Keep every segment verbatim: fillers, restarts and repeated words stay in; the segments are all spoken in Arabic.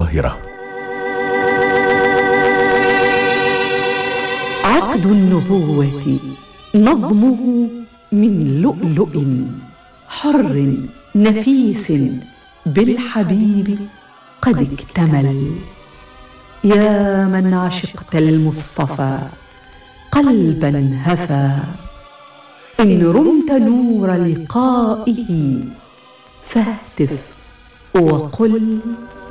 القاهرة. عقد النبوة نظمه من لؤلؤ حر نفيس بالحبيب قد اكتمل. يا من عشقت المصطفى قلبا هفى، إن رمت نور لقائه فاهتف وقل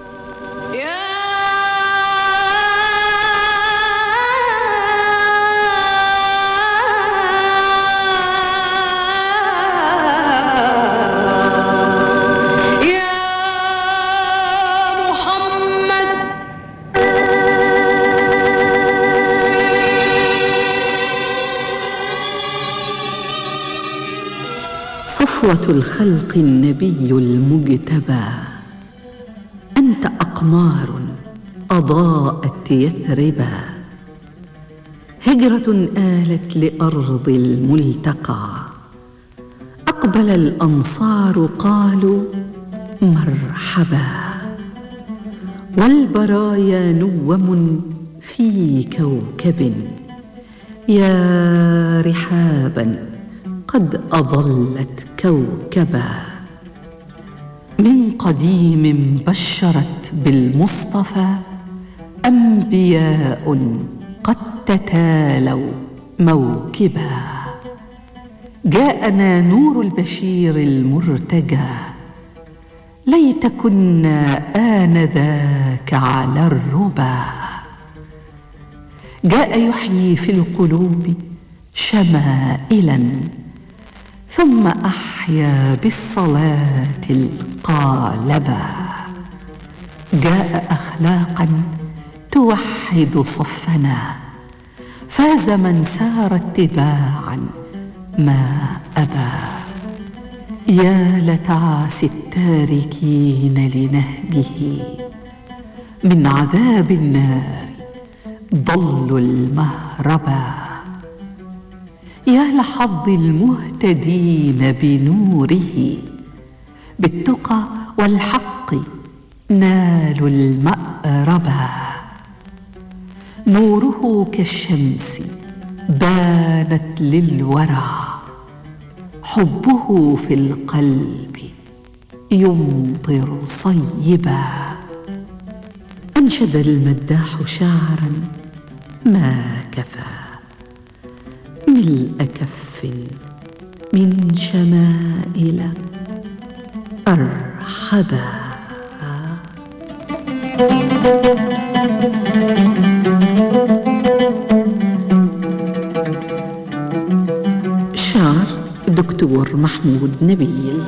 صفوة الخلق النبي المجتبى. أنت أقمار أضاءت يثربا، هجرة آلت لأرض الملتقى. أقبل الأنصار قالوا مرحبا، والبرايا نوم في كوكب. يا رحابا قد أضلت كوكبا، من قديم بشرت بالمصطفى أنبياء قد تتالوا موكبا. جاءنا نور البشير المرتجى، ليت كنا آنذاك على الربا. جاء يحيي في القلوب شمائلا، ثم أحيا بالصلاة القالبا. جاء أخلاقا توحد صفنا، فاز من سار اتباعا ما أبى. يا لتعس التاركين لنهجه، من عذاب النار ضلوا المهربا. يا لحظ المهتدين بنوره، بالتقى والحق نالوا المأربا. نوره كالشمس بانت للورى، حبه في القلب يمطر صيبا. أنشد المداح شعرا ما كفى، ملء كف من شمائل أرحبا. شعر دكتور محمود نبيل.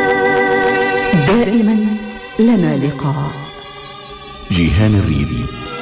دائما لنا لقاء. جيهان الريبي.